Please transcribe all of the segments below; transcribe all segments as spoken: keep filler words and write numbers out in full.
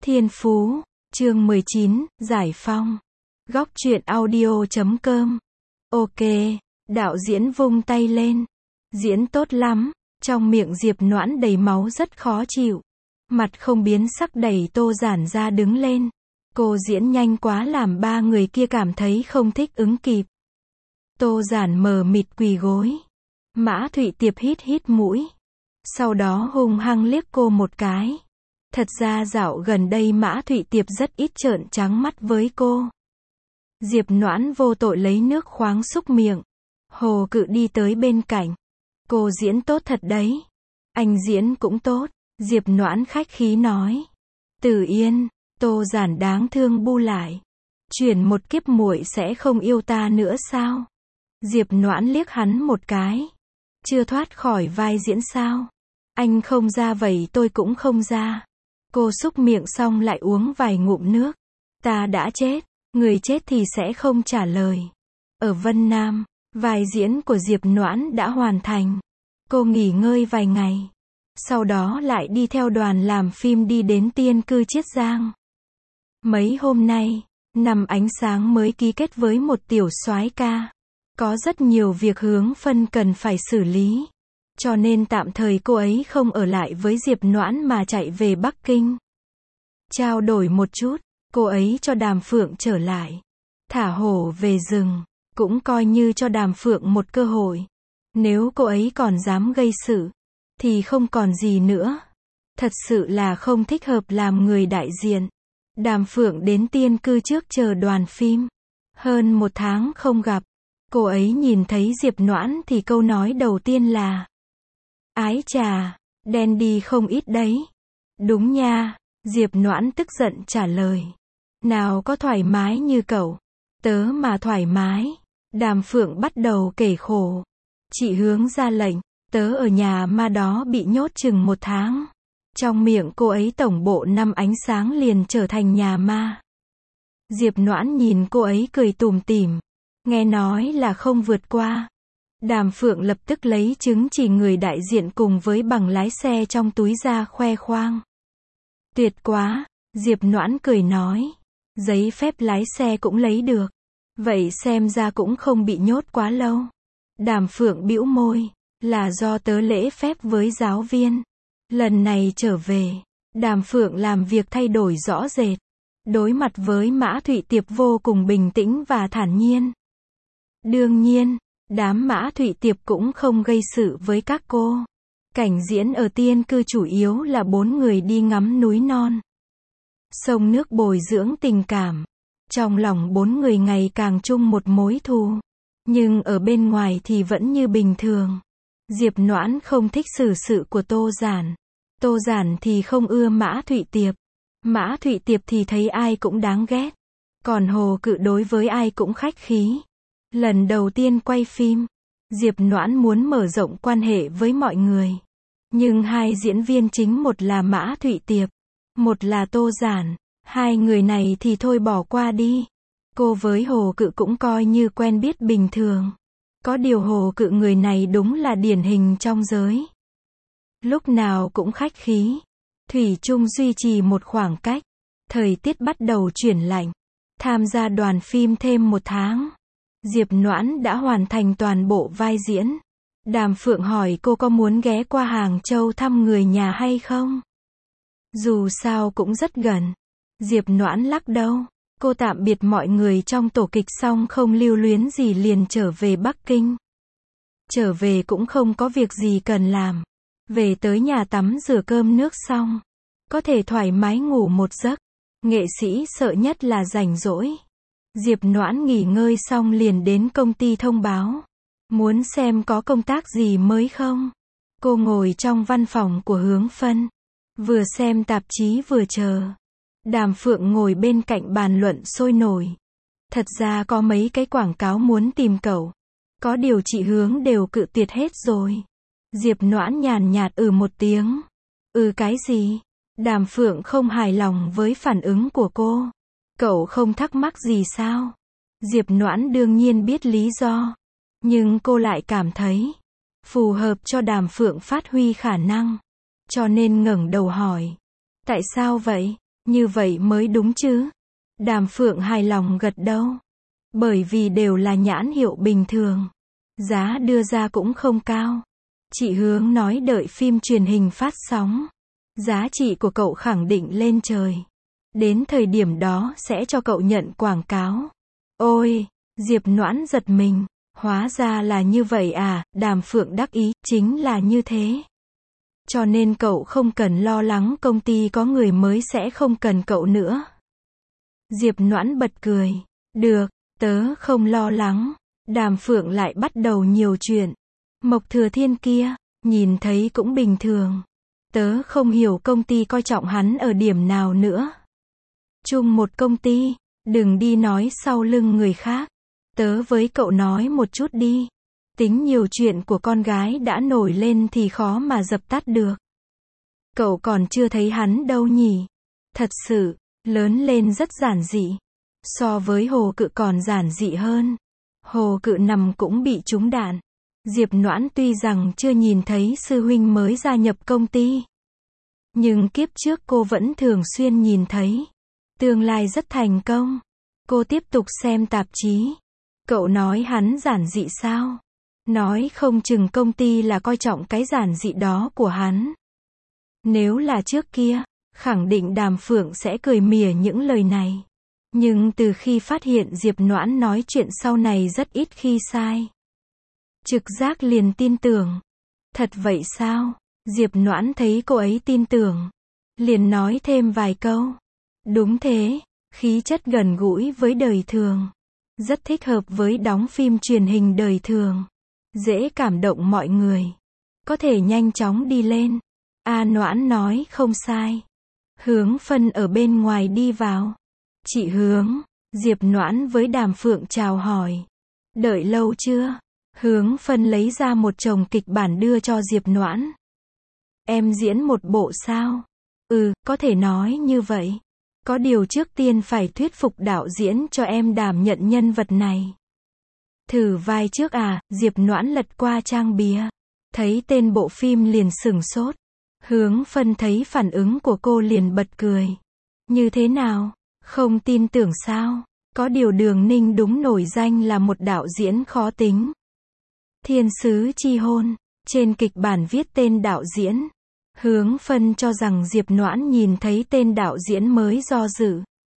Thiên Phú, chương mười chín, Giải Phong. Góc truyện audio chấm com. Ok, đạo diễn vung tay lên. Diễn tốt lắm, trong miệng Diệp Noãn đầy máu rất khó chịu. Mặt không biến sắc đẩy Tô Giản ra đứng lên. Cô diễn nhanh quá làm ba người kia cảm thấy không thích ứng kịp. Tô Giản mờ mịt quỳ gối. Mã Thụy Tiệp hít hít mũi. Sau đó hung hăng liếc cô một cái. Thật ra dạo gần đây Mã Thụy Tiệp rất ít trợn trắng mắt với cô. Diệp Noãn vô tội lấy nước khoáng xúc miệng. Hồ Cự đi tới bên cạnh. Cô diễn tốt thật đấy. Anh diễn cũng tốt. Diệp Noãn khách khí nói. Tử Yên, Tô Giản đáng thương bu lại. Chuyển một kiếp muội sẽ không yêu ta nữa sao? Diệp Noãn liếc hắn một cái. Chưa thoát khỏi vai diễn sao? Anh không ra vậy tôi cũng không ra. Cô xúc miệng xong lại uống vài ngụm nước. Ta đã chết, người chết thì sẽ không trả lời. Ở Vân Nam, vai diễn của Diệp Noãn đã hoàn thành. Cô nghỉ ngơi vài ngày. Sau đó lại đi theo đoàn làm phim đi đến Tiên Cư Chiết Giang. Mấy hôm nay, Năm Ánh Sáng mới ký kết với một tiểu soái ca. Có rất nhiều việc hướng phân cần phải xử lý. Cho nên tạm thời cô ấy không ở lại với Diệp Noãn mà chạy về Bắc Kinh. Trao đổi một chút, cô ấy cho Đàm Phượng trở lại. Thả hổ về rừng, cũng coi như cho Đàm Phượng một cơ hội. Nếu cô ấy còn dám gây sự, thì không còn gì nữa. Thật sự là không thích hợp làm người đại diện. Đàm Phượng đến Tiên Cư trước chờ đoàn phim. Hơn một tháng không gặp. Cô ấy nhìn thấy Diệp Noãn thì câu nói đầu tiên là: Ái chà, đen đi không ít đấy. Đúng nha, Diệp Noãn tức giận trả lời. Nào có thoải mái như cậu. Tớ mà thoải mái. Đàm Phượng bắt đầu kể khổ. Chị Hướng ra lệnh, tớ ở nhà ma đó bị nhốt chừng một tháng. Trong miệng cô ấy tổng bộ Năm Ánh Sáng liền trở thành nhà ma. Diệp Noãn nhìn cô ấy cười tủm tỉm. Nghe nói là không vượt qua. Đàm Phượng lập tức lấy chứng chỉ người đại diện cùng với bằng lái xe trong túi ra khoe khoang. Tuyệt quá, Diệp Noãn cười nói. Giấy phép lái xe cũng lấy được. Vậy xem ra cũng không bị nhốt quá lâu. Đàm Phượng bĩu môi. Là do tớ lễ phép với giáo viên. Lần này trở về, Đàm Phượng làm việc thay đổi rõ rệt. Đối mặt với Mã Thụy Tiệp vô cùng bình tĩnh và thản nhiên. Đương nhiên, đám Mã Thụy Tiệp cũng không gây sự với các cô. Cảnh diễn ở Tiên Cư chủ yếu là bốn người đi ngắm núi non. Sông nước bồi dưỡng tình cảm. Trong lòng bốn người ngày càng chung một mối thù. Nhưng ở bên ngoài thì vẫn như bình thường. Diệp Noãn không thích xử sự của Tô Giản. Tô Giản thì không ưa Mã Thụy Tiệp. Mã Thụy Tiệp thì thấy ai cũng đáng ghét. Còn Hồ Cự đối với ai cũng khách khí. Lần đầu tiên quay phim, Diệp Noãn muốn mở rộng quan hệ với mọi người. Nhưng hai diễn viên chính, một là Mã Thụy Tiệp, một là Tô Giản. Hai người này thì thôi bỏ qua đi. Cô với Hồ Cự cũng coi như quen biết bình thường. Có điều Hồ Cự người này đúng là điển hình trong giới. Lúc nào cũng khách khí. Thủy chung duy trì một khoảng cách. Thời tiết bắt đầu chuyển lạnh. Tham gia đoàn phim thêm một tháng. Diệp Noãn đã hoàn thành toàn bộ vai diễn. Đàm Phượng hỏi cô có muốn ghé qua Hàng Châu thăm người nhà hay không? Dù sao cũng rất gần. Diệp Noãn lắc đầu. Cô tạm biệt mọi người trong tổ kịch xong không lưu luyến gì liền trở về Bắc Kinh. Trở về cũng không có việc gì cần làm. Về tới nhà tắm rửa cơm nước xong. Có thể thoải mái ngủ một giấc. Nghệ sĩ sợ nhất là rảnh rỗi. Diệp Noãn nghỉ ngơi xong liền đến công ty thông báo. Muốn xem có công tác gì mới không? Cô ngồi trong văn phòng của Hướng Phân. Vừa xem tạp chí vừa chờ. Đàm Phượng ngồi bên cạnh bàn luận sôi nổi. Thật ra có mấy cái quảng cáo muốn tìm cậu. Có điều chị Hướng đều cự tuyệt hết rồi. Diệp Noãn nhàn nhạt ừ một tiếng. Ừ cái gì? Đàm Phượng không hài lòng với phản ứng của cô. Cậu không thắc mắc gì sao? Diệp Noãn đương nhiên biết lý do. Nhưng cô lại cảm thấy phù hợp cho Đàm Phượng phát huy khả năng. Cho nên ngẩng đầu hỏi. Tại sao vậy? Như vậy mới đúng chứ. Đàm Phượng hài lòng gật đầu. Bởi vì đều là nhãn hiệu bình thường. Giá đưa ra cũng không cao. Chị Hướng nói đợi phim truyền hình phát sóng. Giá trị của cậu khẳng định lên trời. Đến thời điểm đó sẽ cho cậu nhận quảng cáo. Ôi, Diệp Noãn giật mình. Hóa ra là như vậy à, Đàm Phượng đắc ý, chính là như thế. Cho nên cậu không cần lo lắng công ty có người mới sẽ không cần cậu nữa. Diệp Noãn bật cười. Được, tớ không lo lắng. Đàm Phượng lại bắt đầu nhiều chuyện. Mộc Thừa Thiên kia, nhìn thấy cũng bình thường. Tớ không hiểu công ty coi trọng hắn ở điểm nào nữa. Chung một công ty, đừng đi nói sau lưng người khác. Tớ với cậu nói một chút đi. Tính nhiều chuyện của con gái đã nổi lên thì khó mà dập tắt được. Cậu còn chưa thấy hắn đâu nhỉ? Thật sự, lớn lên rất giản dị. So với Hồ Cự còn giản dị hơn. Hồ Cự nằm cũng bị trúng đạn. Diệp Noãn tuy rằng chưa nhìn thấy sư huynh mới gia nhập công ty. Nhưng kiếp trước cô vẫn thường xuyên nhìn thấy. Tương lai rất thành công. Cô tiếp tục xem tạp chí. Cậu nói hắn giản dị sao? Nói không chừng công ty là coi trọng cái giản dị đó của hắn. Nếu là trước kia, khẳng định Đàm Phượng sẽ cười mỉa những lời này. Nhưng từ khi phát hiện Diệp Noãn nói chuyện sau này rất ít khi sai. Trực giác liền tin tưởng. Thật vậy sao? Diệp Noãn thấy cô ấy tin tưởng. Liền nói thêm vài câu. Đúng thế, khí chất gần gũi với đời thường. Rất thích hợp với đóng phim truyền hình đời thường. Dễ cảm động mọi người. Có thể nhanh chóng đi lên. A Noãn nói không sai. Hướng Phân ở bên ngoài đi vào. Chị Hướng, Diệp Noãn với Đàm Phượng chào hỏi. Đợi lâu chưa? Hướng Phân lấy ra một chồng kịch bản đưa cho Diệp Noãn. Em diễn một bộ sao? Ừ, có thể nói như vậy. Có điều trước tiên phải thuyết phục đạo diễn cho em đảm nhận nhân vật này. Thử vai trước à? Diệp Noãn lật qua trang bìa. Thấy tên bộ phim liền sửng sốt. Hướng Phân thấy phản ứng của cô liền bật cười. Như thế nào? Không tin tưởng sao? Có điều Đường Ninh đúng nổi danh là một đạo diễn khó tính. Thiên sứ chi hôn. Trên kịch bản viết tên đạo diễn. Hướng Phân cho rằng Diệp Noãn nhìn thấy tên đạo diễn mới do dự.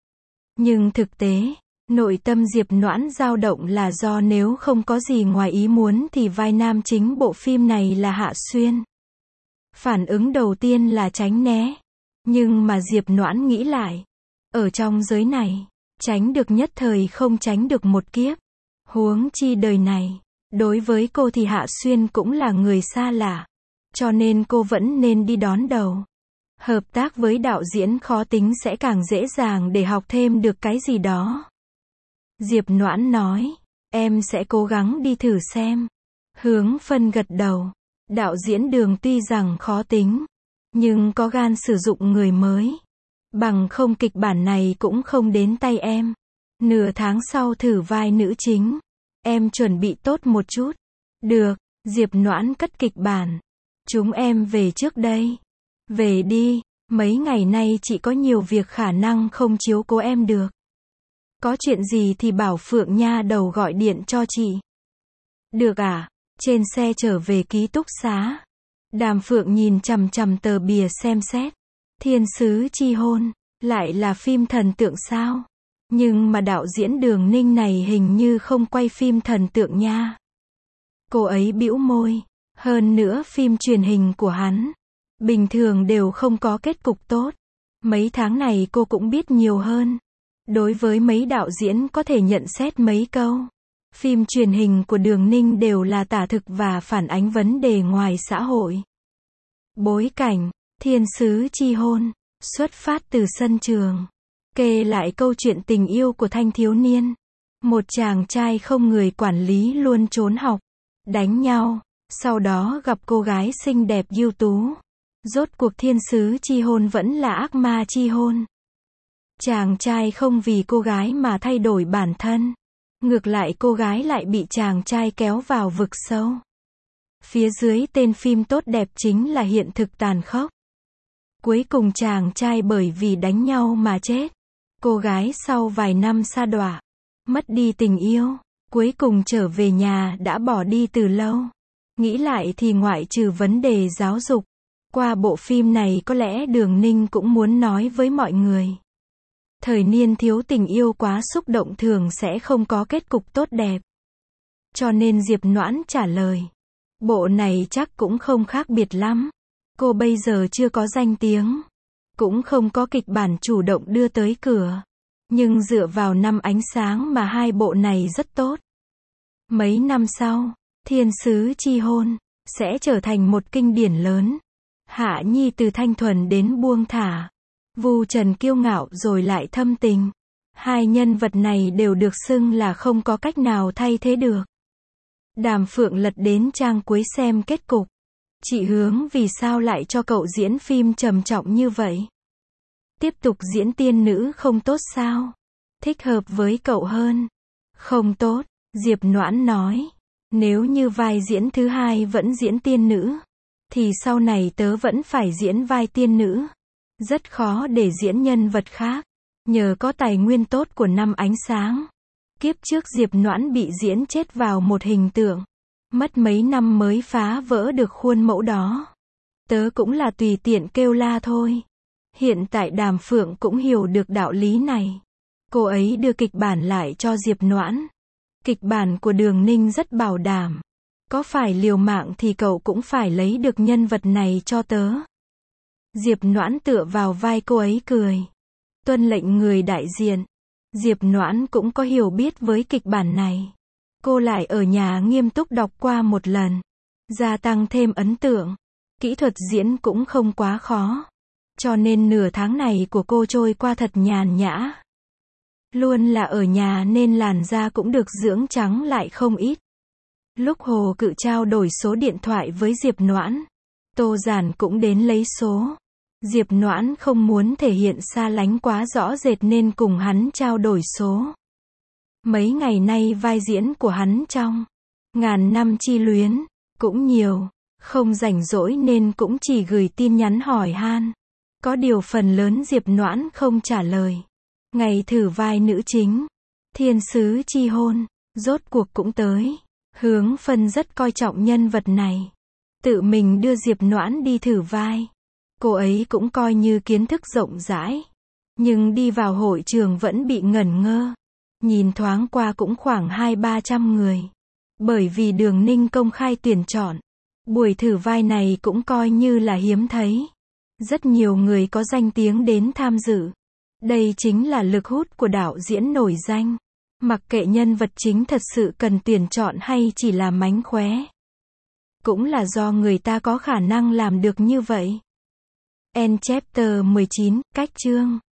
Nhưng thực tế, nội tâm Diệp Noãn dao động là do nếu không có gì ngoài ý muốn thì vai nam chính bộ phim này là Hạ Xuyên. Phản ứng đầu tiên là tránh né. Nhưng mà Diệp Noãn nghĩ lại. Ở trong giới này, tránh được nhất thời không tránh được một kiếp. Huống chi đời này, đối với cô thì Hạ Xuyên cũng là người xa lạ. Cho nên cô vẫn nên đi đón đầu. Hợp tác với đạo diễn khó tính sẽ càng dễ dàng để học thêm được cái gì đó. Diệp Noãn nói, em sẽ cố gắng đi thử xem. Hướng Phân gật đầu. Đạo diễn Đường tuy rằng khó tính, nhưng có gan sử dụng người mới. Bằng không kịch bản này cũng không đến tay em. Nửa tháng sau thử vai nữ chính. Em chuẩn bị tốt một chút. Được, Diệp Noãn cất kịch bản. Chúng em về trước đây. Về đi, mấy ngày nay chị có nhiều việc khả năng không chiếu cố em được. Có chuyện gì thì bảo Phượng nha đầu gọi điện cho chị. Được à? Trên xe trở về ký túc xá. Đàm Phượng nhìn chằm chằm tờ bìa xem xét. Thiên sứ chi hôn, lại là phim thần tượng sao? Nhưng mà đạo diễn Đường Ninh này hình như không quay phim thần tượng nha. Cô ấy bĩu môi. Hơn nữa phim truyền hình của hắn, bình thường đều không có kết cục tốt. Mấy tháng này cô cũng biết nhiều hơn. Đối với mấy đạo diễn có thể nhận xét mấy câu. Phim truyền hình của Đường Ninh đều là tả thực và phản ánh vấn đề ngoài xã hội. Bối cảnh, thiên sứ chi hôn, xuất phát từ sân trường. Kể lại câu chuyện tình yêu của thanh thiếu niên. Một chàng trai không người quản lý luôn trốn học, đánh nhau. Sau đó gặp cô gái xinh đẹp ưu tú. Rốt cuộc thiên sứ chi hôn vẫn là ác ma chi hôn. Chàng trai không vì cô gái mà thay đổi bản thân. Ngược lại cô gái lại bị chàng trai kéo vào vực sâu. Phía dưới tên phim tốt đẹp chính là hiện thực tàn khốc. Cuối cùng chàng trai bởi vì đánh nhau mà chết. Cô gái sau vài năm sa đọa, mất đi tình yêu, cuối cùng trở về nhà đã bỏ đi từ lâu. Nghĩ lại thì ngoại trừ vấn đề giáo dục, qua bộ phim này có lẽ Đường Ninh cũng muốn nói với mọi người. Thời niên thiếu tình yêu quá xúc động thường sẽ không có kết cục tốt đẹp. Cho nên Diệp Noãn trả lời. Bộ này chắc cũng không khác biệt lắm. Cô bây giờ chưa có danh tiếng. Cũng không có kịch bản chủ động đưa tới cửa. Nhưng dựa vào năm ánh sáng mà hai bộ này rất tốt. Mấy năm sau, Thiên Sứ Chi Hôn sẽ trở thành một kinh điển lớn. Hạ Nhi từ thanh thuần đến buông thả. Vu Trần kiêu ngạo rồi lại thâm tình. Hai nhân vật này đều được xưng là không có cách nào thay thế được. Đàm Phượng lật đến trang cuối xem kết cục. Chị Hướng vì sao lại cho cậu diễn phim trầm trọng như vậy? Tiếp tục diễn tiên nữ không tốt sao? Thích hợp với cậu hơn. Không tốt, Diệp Noãn nói. Nếu như vai diễn thứ hai vẫn diễn tiên nữ, thì sau này tớ vẫn phải diễn vai tiên nữ. Rất khó để diễn nhân vật khác. Nhờ có tài nguyên tốt của năm ánh sáng. Kiếp trước Diệp Noãn bị diễn chết vào một hình tượng. Mất mấy năm mới phá vỡ được khuôn mẫu đó. Tớ cũng là tùy tiện kêu la thôi. Hiện tại Đàm Phượng cũng hiểu được đạo lý này. Cô ấy đưa kịch bản lại cho Diệp Noãn. Kịch bản của Đường Ninh rất bảo đảm. Có phải liều mạng thì cậu cũng phải lấy được nhân vật này cho tớ. Diệp Noãn tựa vào vai cô ấy cười. Tuân lệnh người đại diện. Diệp Noãn cũng có hiểu biết với kịch bản này. Cô lại ở nhà nghiêm túc đọc qua một lần. Gia tăng thêm ấn tượng. Kỹ thuật diễn cũng không quá khó. Cho nên nửa tháng này của cô trôi qua thật nhàn nhã. Luôn là ở nhà nên làn da cũng được dưỡng trắng lại không ít. Lúc Hồ Cự trao đổi số điện thoại với Diệp Noãn, Tô Giản cũng đến lấy số. Diệp Noãn không muốn thể hiện xa lánh quá rõ rệt nên cùng hắn trao đổi số. Mấy ngày nay vai diễn của hắn trong Ngàn Năm Chi Luyến cũng nhiều, không rảnh rỗi nên cũng chỉ gửi tin nhắn hỏi han. Có điều phần lớn Diệp Noãn không trả lời. Ngày thử vai nữ chính, Thiên Sứ Chi Hôn, rốt cuộc cũng tới. Hướng Phân rất coi trọng nhân vật này. Tự mình đưa Diệp Noãn đi thử vai. Cô ấy cũng coi như kiến thức rộng rãi. Nhưng đi vào hội trường vẫn bị ngẩn ngơ. Nhìn thoáng qua cũng khoảng hai ba trăm người. Bởi vì Đường Ninh công khai tuyển chọn. Buổi thử vai này cũng coi như là hiếm thấy. Rất nhiều người có danh tiếng đến tham dự. Đây chính là lực hút của đạo diễn nổi danh. Mặc kệ nhân vật chính thật sự cần tuyển chọn hay chỉ là mánh khóe. Cũng là do người ta có khả năng làm được như vậy. End chapter mười chín, cách chương.